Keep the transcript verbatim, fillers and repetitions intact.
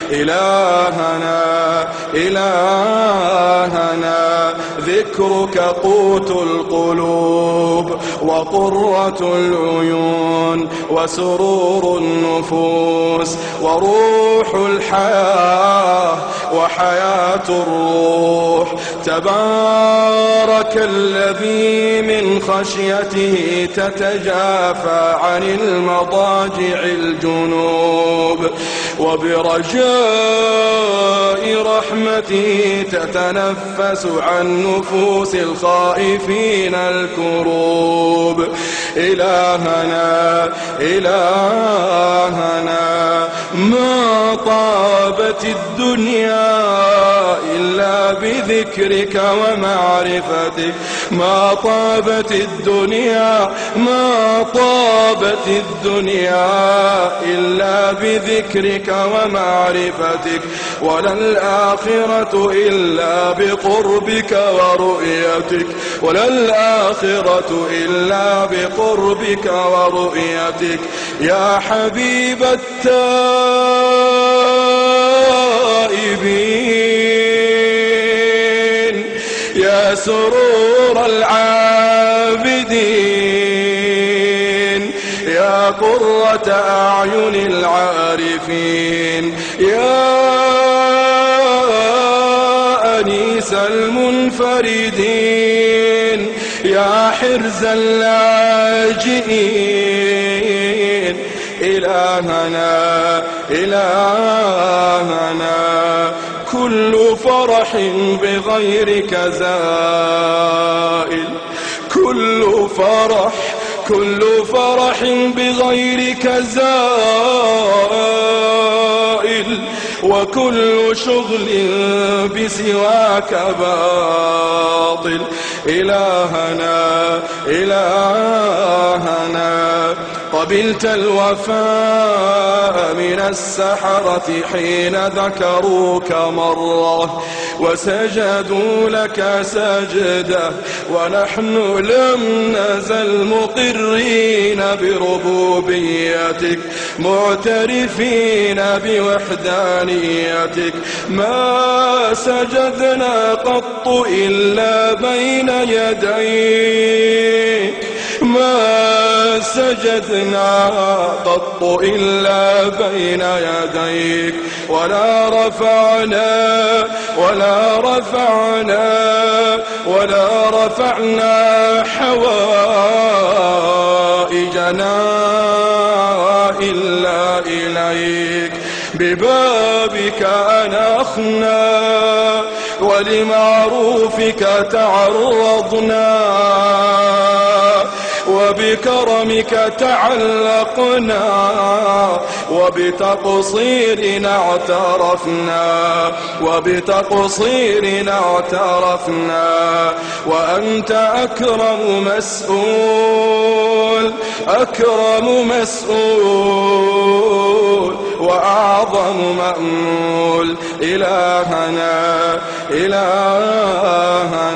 إلهنا إلهنا ذكرك قوت القلوب وقرة العيون وسرور النفوس وروح الحياة وحياة الروح. تبارك الذي من خشيته تتجافى عن المضاجع الجنوب وبرجاء رحمته تتنفس عن نفوس الخائفين الكروب. إلهنا إلهنا ما طابت الدنيا إلا بذكرك ومعرفتك، ما طابت الدنيا ما طابت الدنيا إلا بذكرك ومعرفتك، ولا الآخرة إلا بقربك ورؤيتك، ولا الآخرة إلا بقربك ورؤيتك. يا حبيب التائبين، يا سرور العابدين، يا قرة أعين العارفين، يا أنيس المنفردين، يا حرز اللاجئين. إلهنا إلهنا كل فرح بغيرك زائل، كل فرح كل فرح بغيرك زائل، وكل شغل بسواك باطل. إلهنا إلهنا قبلت الوفاء من السحرة حين ذكروك مرة وسجدوا لك سجدة، ونحن لم نزل مقرين بربوبيتك معترفين بوحدانيتك. ما سجدنا قط إلا بين يديك، ما سجدنا قط إلا بين يديك، ولا رفعنا ولا رفعنا ولا رفعنا حوائجنا إلا إليك. ببابك أنخنا ولمعروفك تعرضنا، وبكرمك تعلقنا، وبتقصيرنا اعترفنا وبتقصيرنا اعترفنا. وأنت أكرم مسؤول أكرم مسؤول وأعظم مأمول. إلهنا إلهنا